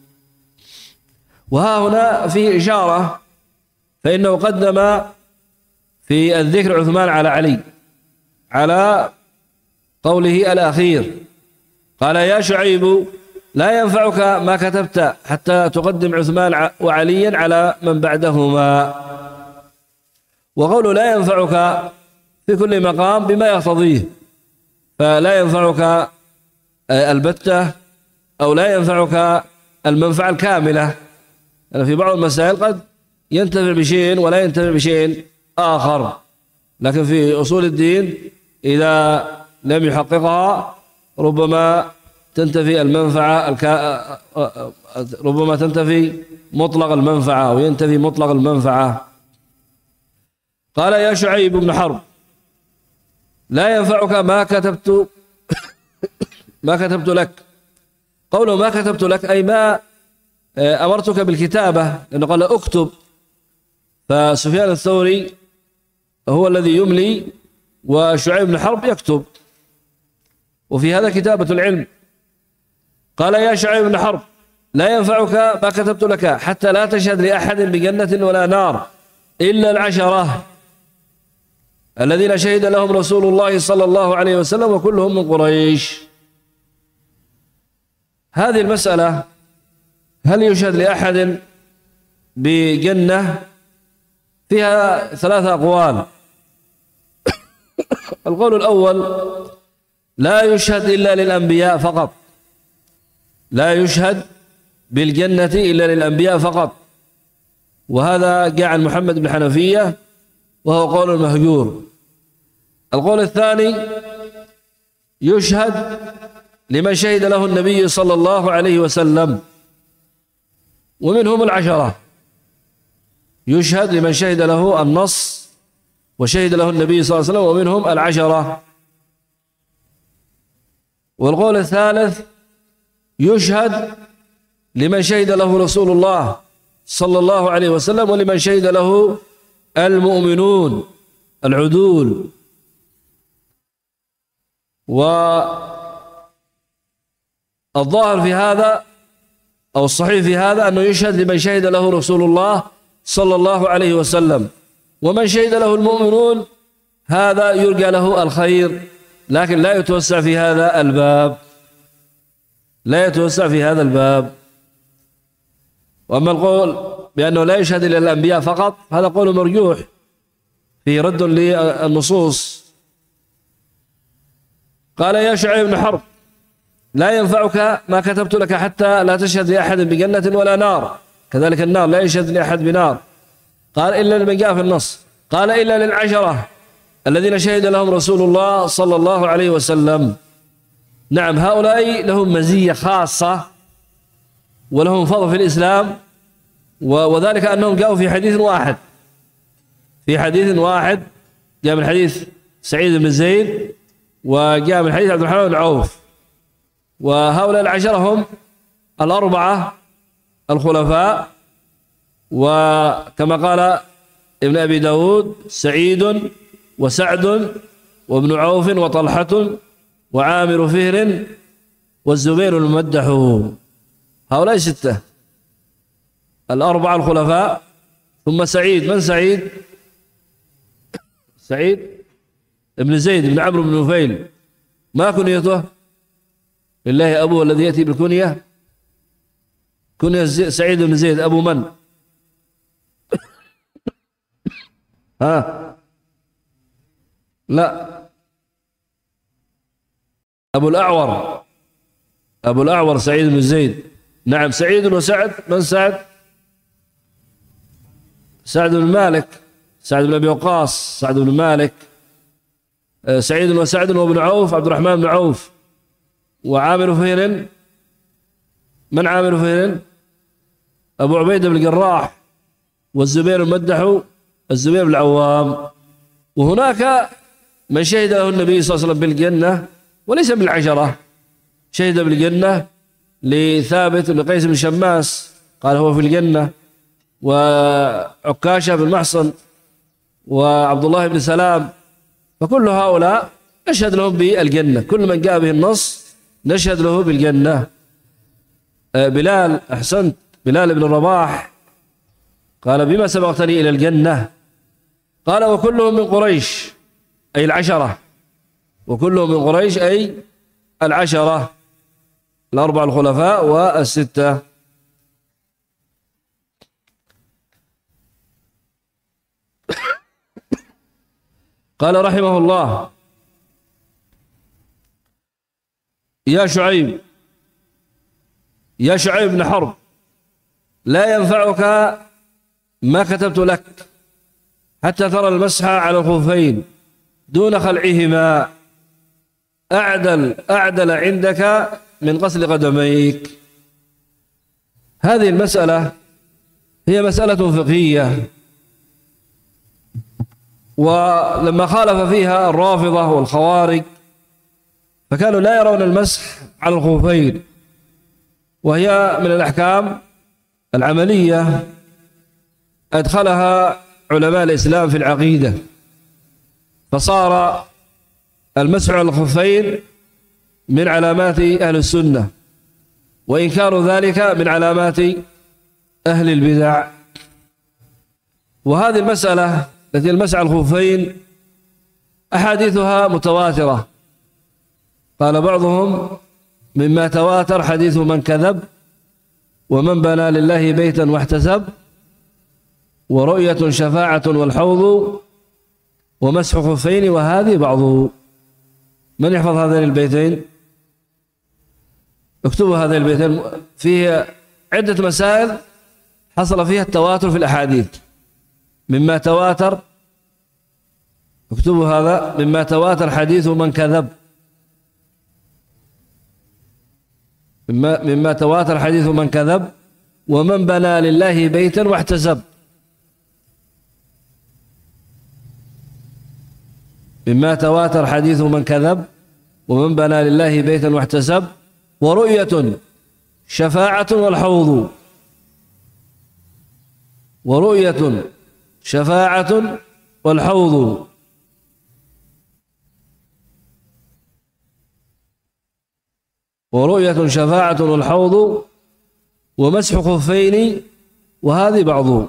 وها هنا في إشارة، فإنه قدم في الذكر عثمان على علي على قوله الأخير، قال: يا شعيب لا ينفعك ما كتبت حتى تقدم عثمان وعليا على من بعدهما. وقوله لا ينفعك في كل مقام بما يقتضيه، فلا ينفعك البتة أو لا ينفعك المنفعة الكاملة. يعني في بعض المسائل قد ينتفع بشيء ولا ينتفع بشيء آخر، لكن في أصول الدين إذا لم يحققها ربما تنتفي المنفعة الكا... ربما تنتفي مطلق المنفعة وينتفي مطلق المنفعة. قال: يا شعيب بن حرب لا ينفعك ما كتبت ما كتبت لك. قوله ما كتبت لك أي ما أمرتك بالكتابة، لأنه قال اكتب، فسفيان الثوري هو الذي يملي وشعيب بن حرب يكتب، وفي هذا كتابة العلم. قال: يا شعيب بن حرب لا ينفعك ما كتبت لك حتى لا تشهد لأحد بجنة ولا نار إلا العشرة الذين شهد لهم رسول الله صلى الله عليه وسلم وكلهم من قريش. هذه المسألة هل يشهد لأحد بجنة؟ فيها ثلاثة أقوال. القول الأول: لا يشهد إلا للأنبياء فقط، لا يشهد بالجنة إلا للأنبياء فقط، وهذا جاء عن محمد بن حنفية وهو قول المهجور. القول الثاني: يشهد لمن شهد له النبي صلى الله عليه وسلم، ومنهم العشرة، يشهد لمن شهد له النص وشهد له النبي صلى الله عليه وسلم ومنهم العشرة. والقول الثالث: يشهد لمن شهد له رسول الله صلى الله عليه وسلم ولمن شهد له المؤمنون العدول. والظاهر في هذا أو الصحيح في هذا أنه يشهد لمن شهد له رسول الله صلى الله عليه وسلم، ومن شهد له المؤمنون هذا يرجى له الخير، لكن لا يتوسع في هذا الباب، لا يتوسع في هذا الباب. وأما القول بأنه لا يشهد إلا الأنبياء فقط هذا قول مرجوح فيه رد للنصوص. قال: يا شعيب بن حرب: لا ينفعك ما كتبت لك حتى لا تشهد لأحد بجنة ولا نار. كذلك النار لا يشهد لأحد بنار. قال: إلا لمن جاء في النص. قال: إلا للعشرة الذين شهد لهم رسول الله صلى الله عليه وسلم. نعم، هؤلاء لهم مزية خاصة ولهم فضل في الإسلام، وذلك أنهم جاءوا في حديث واحد، في حديث واحد جاء من حديث سعيد بن زيد وجاء من حديث عبد الرحمن بن عوف. وهؤلاء العشرة هم الأربعة الخلفاء، وكما قال ابن أبي داود: سعيد وسعد وابن عوف وطلحة وعامر فهر والزبير الممدح. هؤلاء ستة، الأربعة الخلفاء، ثم سعيد. من سعيد؟ سعيد ابن زيد بن عمرو بن نفيل. ما كنيته؟ لله أبوه الذي يأتي بالكنية. كنية سعيد بن زيد أبو من؟ ها؟ لا، أبو الأعور، أبو الأعور سعيد بن زيد. نعم، سعيد وسعد. من سعد؟ سعد بن مالك، سعد بن أبي وقاص، سعد بن مالك. سعيد وسعد وابن عوف عبد الرحمن بن عوف. وعامر فهر. من عامر فهر؟ أبو عبيدة بن الجراح. والزبير الممدح الزبير بن العوام. وهناك من شهد له النبي صلى الله عليه وسلم بالجنة وليس بالعشرة، شهد بالجنة لثابت بن قيس بن شماس قال هو في الجنة، وعكاشة بن محصن وعبد الله بن سلام. فكل هؤلاء نشهد لهم بالجنة، كل من جاء به النص نشهد له بالجنة. بلال، أحسنت، بلال بن الرباح قال: بما سبقتني إلى الجنة؟ قال: وكلهم من قريش، أي العشرة، وكلهم من قريش أي العشرة، الأربع الخلفاء والستة. قال رحمه الله: يا شعيب، يا شعيب بن حرب، لا ينفعك ما كتبت لك حتى ترى المسح على الخفين دون خلعهما، أعدل أعدل عندك من غسل قدميك. هذه المسألة هي مسألة فقهية، ولما خالف فيها الرافضة والخوارج فكانوا لا يرون المسح على الخفين، وهي من الأحكام العملية أدخلها علماء الإسلام في العقيدة، فصار المسح على الخفين من علامات أهل السنة، وإنكار ذلك من علامات أهل البدع. وهذه المسألة التي المسح على الخفين أحاديثها متواترة، قال بعضهم مما تواتر حديث من كذب ومن بنى لله بيتا واحتسب ورؤية شفاعة والحوض ومسح خفين وهذه بعض. من يحفظ هذين البيتين؟ اكتبوا هذين البيتين، فيه عدة مسائل حصل فيها التواتر في الأحاديث. مما تواتر، اكتبوا هذا، مما تواتر حديث من كذب، مما, مما تواتر حديث من كذب ومن بنى لله بيتا واحتسب. مما تواتر حديث من كذب ومن بنى لله بيتا واحتسب ورؤية شفاعة والحوض، ورؤية شفاعة والحوض. ورؤية شفاعة والحوض ومسح خفين وهذه بعض.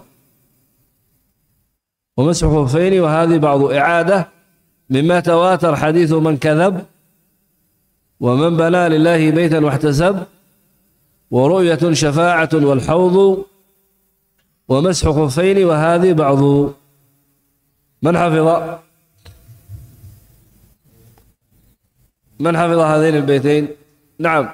ومسح خفين وهذه بعض. إعادة: مما تواتر حديث من كذب ومن بنى لله بيتا واحتسب ورؤية شفاعة والحوض ومسح خفين وهذه بعض. من حفظ من حفظ هذين البيتين؟ نعم.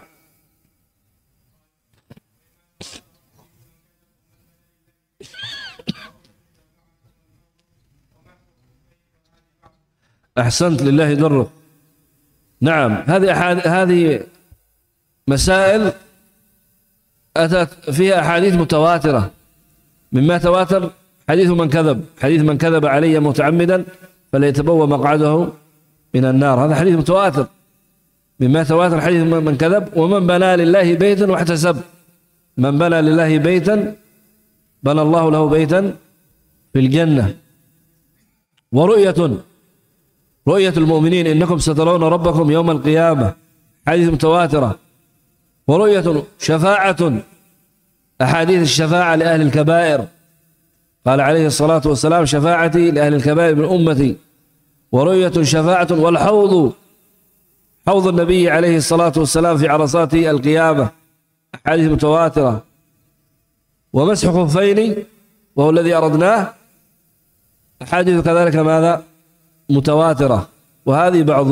أحسنت، لله درك. نعم، هذه هذه مسائل أتت فيها أحاديث متواترة. مما تواتر حديث من كذب، حديث من كذب علي متعمدا فليتبوأ مقعده من النار، هذا حديث متواتر. مما تواتر حديث من كذب ومن بنى لله بيتا واحتسب. من بنى لله بيتا بنى الله له بيتا في الجنة. ورؤية رؤية المؤمنين إنكم سترون ربكم يوم القيامة، حديث متواترة. ورؤية شفاعة، أحاديث الشفاعة لأهل الكبائر، قال عليه الصلاة والسلام: شفاعتي لأهل الكبائر من أمتي. ورؤية شفاعة والحوض، حوض النبي عليه الصلاة والسلام في عرصات القيامة، أحاديث متواترة. ومسح خفين وهو الذي أردناه، أحاديث كذلك ماذا؟ متواترة. وهذه بعض،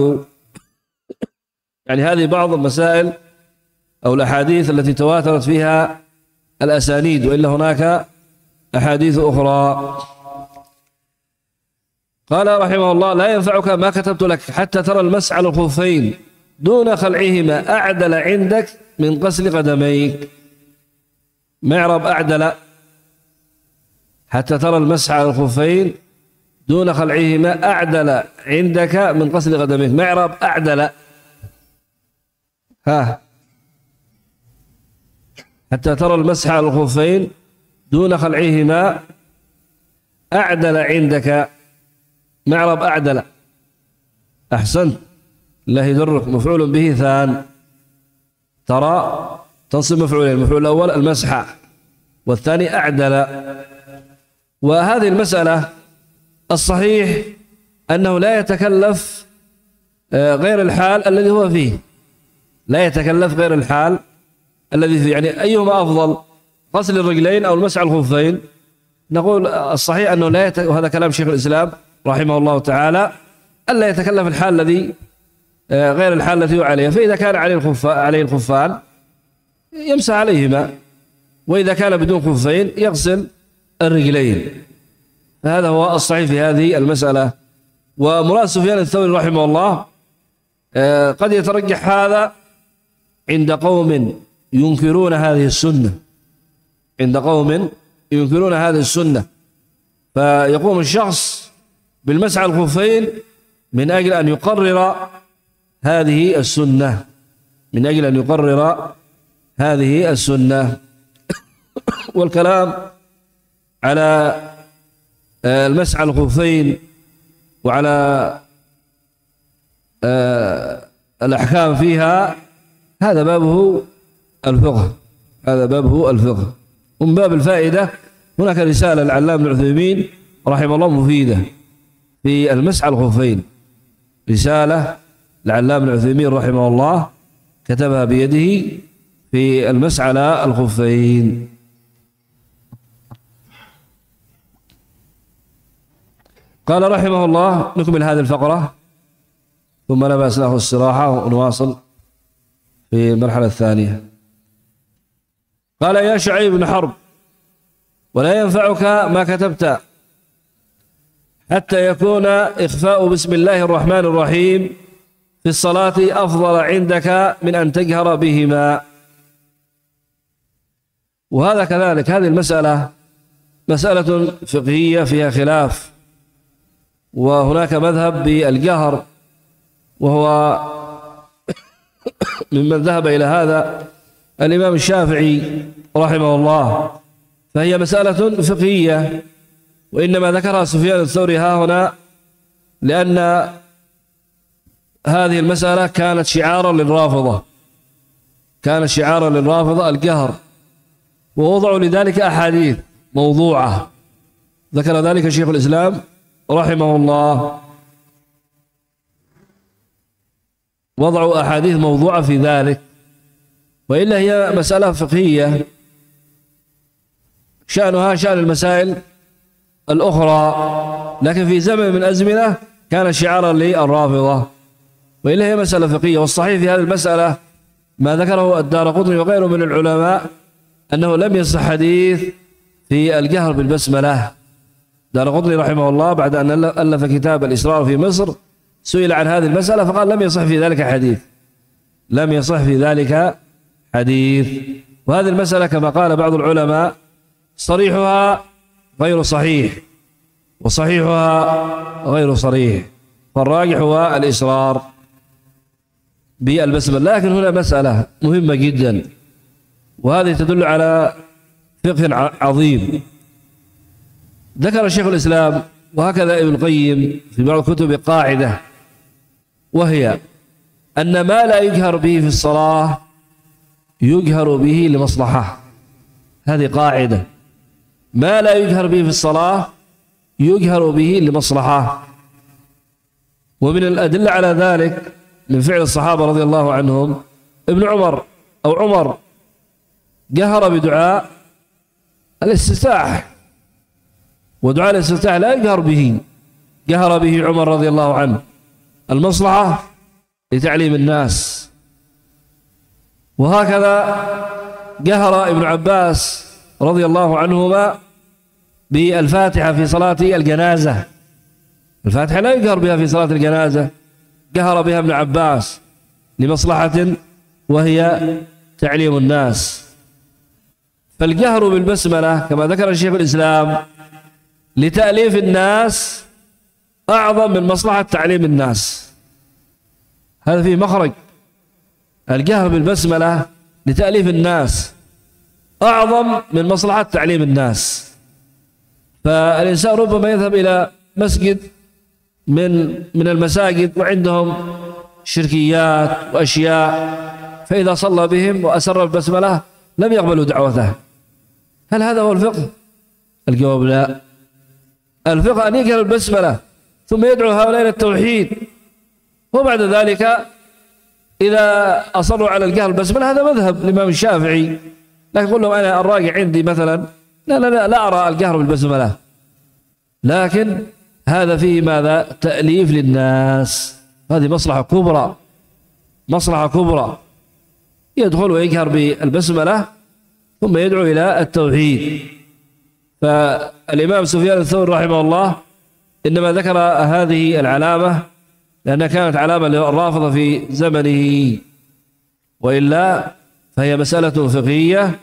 يعني هذه بعض المسائل أو الأحاديث التي تواترت فيها الأسانيد، وإلا هناك أحاديث أخرى. قال رحمه الله: لا ينفعك ما كتبت لك حتى ترى المسح على الخفين دون خلعهما أعدل عندك من غسل قدميك. معرب أعدل، حتى ترى المسح على الخفين دون خلعهما أعدل عندك من غسل قدميك. معرب أعدل، ها، حتى ترى المسح على الخفين دون خلعهما أعدل عندك. معرب أعدل. أحسنت، الله يدرك. مفعول به ثان، ترى تنصب مفعولين، المفعول الأول المسح والثاني أعدل. وهذه المسألة الصحيح أنه لا يتكلف غير الحال الذي هو فيه، لا يتكلف غير الحال الذي فيه. يعني أيهما أفضل، غسل الرجلين أو المسح على الخفين؟ نقول الصحيح أنه لا يت... وهذا كلام شيخ الإسلام رحمه الله تعالى، ألا يتكلف الحال الذي غير الحال التي هو عليها. فإذا كان عليه الخفان عليه الخفان يمسح عليهما، وإذا كان بدون خفين يغسل الرجلين. هذا هو الصحيح في هذه المسألة. ومراد سفيان الثوري رحمه الله قد يترجح هذا عند قوم ينكرون هذه السنة، عند قوم ينكرون هذه السنة، فيقوم الشخص بالمسح على الخفين من أجل أن يقرر هذه السنة، من أجل أن يقرر هذه السنة. والكلام على المسح على الخفين وعلى الأحكام فيها هذا بابه الفقه، هذا بابه الفقه. ومن باب الفائدة هناك رسالة العلامة ابن عثيمين رحمه الله مفيدة في المسح على الخفين، رسالة العلامة ابن عثيمين رحمه الله كتبها بيده في المسح على الخفين. قال رحمه الله: نكمل هذه الفقرة ثم لا بأس له الصراحة ونواصل في المرحلة الثانية. قال: يا شعيب بن حرب، ولا ينفعك ما كتبت حتى يكون إخفاء بسم الله الرحمن الرحيم في الصلاة أفضل عندك من أن تجهر بهما. وهذا كذلك، هذه المسألة مسألة فقهية فيها خلاف، وهناك مذهب بالجهر، وهو ممن ذهب إلى هذا الإمام الشافعي رحمه الله، فهي مسألة فقهية، وإنما ذكرها سفيان الثوري ها هنا لأن هذه المسألة كانت شعارا للرافضة، كانت شعارا للرافضة الجهر، ووضعوا لذلك أحاديث موضوعة، ذكر ذلك شيخ الإسلام رحمه الله، وضعوا أحاديث موضوعة في ذلك، وإلا هي مسألة فقهية شأنها شأن المسائل الأخرى، لكن في زمن من الأزمنة كان شعارا للرافضة، وإلا هي مسألة فقهية. والصحيح في هذه المسألة ما ذكره الدارقطني وغيره من العلماء أنه لم يصح حديث في الجهر بالبسملة. الدارقطني رحمه الله بعد أن ألف كتاب الإسرار في مصر سئل عن هذه المسألة فقال: لم يصح في ذلك حديث، لم يصح في ذلك حديث. وهذه المسألة كما قال بعض العلماء صريحها غير صحيح، وصحيحها غير صريح، فالراجح هو الإصرار بالبسملة. لكن هنا مسألة مهمة جدا، وهذه تدل على فقه عظيم. ذكر شيخ الإسلام وهكذا ابن القيم في بعض الكتب قاعدة، وهي أن ما لا يجهر به في الصلاة يجهر به لمصلحة. هذه قاعدة، ما لا يجهر به في الصلاة يجهر به لمصلحة. ومن الأدلة على ذلك من فعل الصحابة رضي الله عنهم، ابن عمر أو عمر جهر بدعاء الاستفتاح، ودعاء الاستفتاح لا يجهر به، جهر به عمر رضي الله عنه، المصلحة لتعليم الناس. وهكذا جهر ابن عباس رضي الله عنهما بالفاتحة في صلاة الجنازة، الفاتحة لا يجهر بها في صلاة الجنازة، جهر بها ابن عباس لمصلحة وهي تعليم الناس. فالجهر بالبسملة كما ذكر شيخ الإسلام لتأليف الناس أعظم من مصلحة تعليم الناس، هذا فيه مخرج. الجهر بالبسملة لتأليف الناس أعظم من مصلحة تعليم الناس. فالإنسان ربما يذهب إلى مسجد من من المساجد وعندهم شركيات وأشياء، فإذا صلى بهم وأسر البسملة لم يقبلوا دعوته. هل هذا هو الفقه؟ الجواب لا. الفقه أن يجهر البسملة ثم يدعو هؤلاء إلى التوحيد، وبعد ذلك إذا أصروا على الجهر بالبسملة هذا مذهب الإمام الشافعي، لكن قل لهم أنا الراجع عندي مثلا لا لا لا, لا أرى الجهر بالبسملة، لكن هذا فيه ماذا؟ تأليف للناس، هذه مصلحة كبرى، مصلحة كبرى. يدخل ويجهر بالبسملة ثم يدعو إلى التوحيد. فالإمام سفيان الثوري رحمه الله إنما ذكر هذه العلامة لأنها كانت علامة للرافضة في زمنه، وإلا فهي مسألة فقهية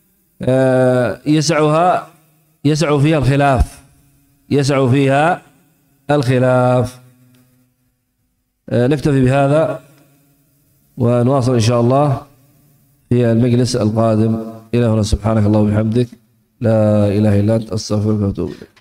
يسعها يسع فيها الخلاف، يسع فيها الخلاف. نكتفي بهذا ونواصل إن شاء الله في المجلس القادم. إلى هنا، سبحانك اللهم وبحمدك، لا إله إلا أنت، أستغفرك وأتوب إليك.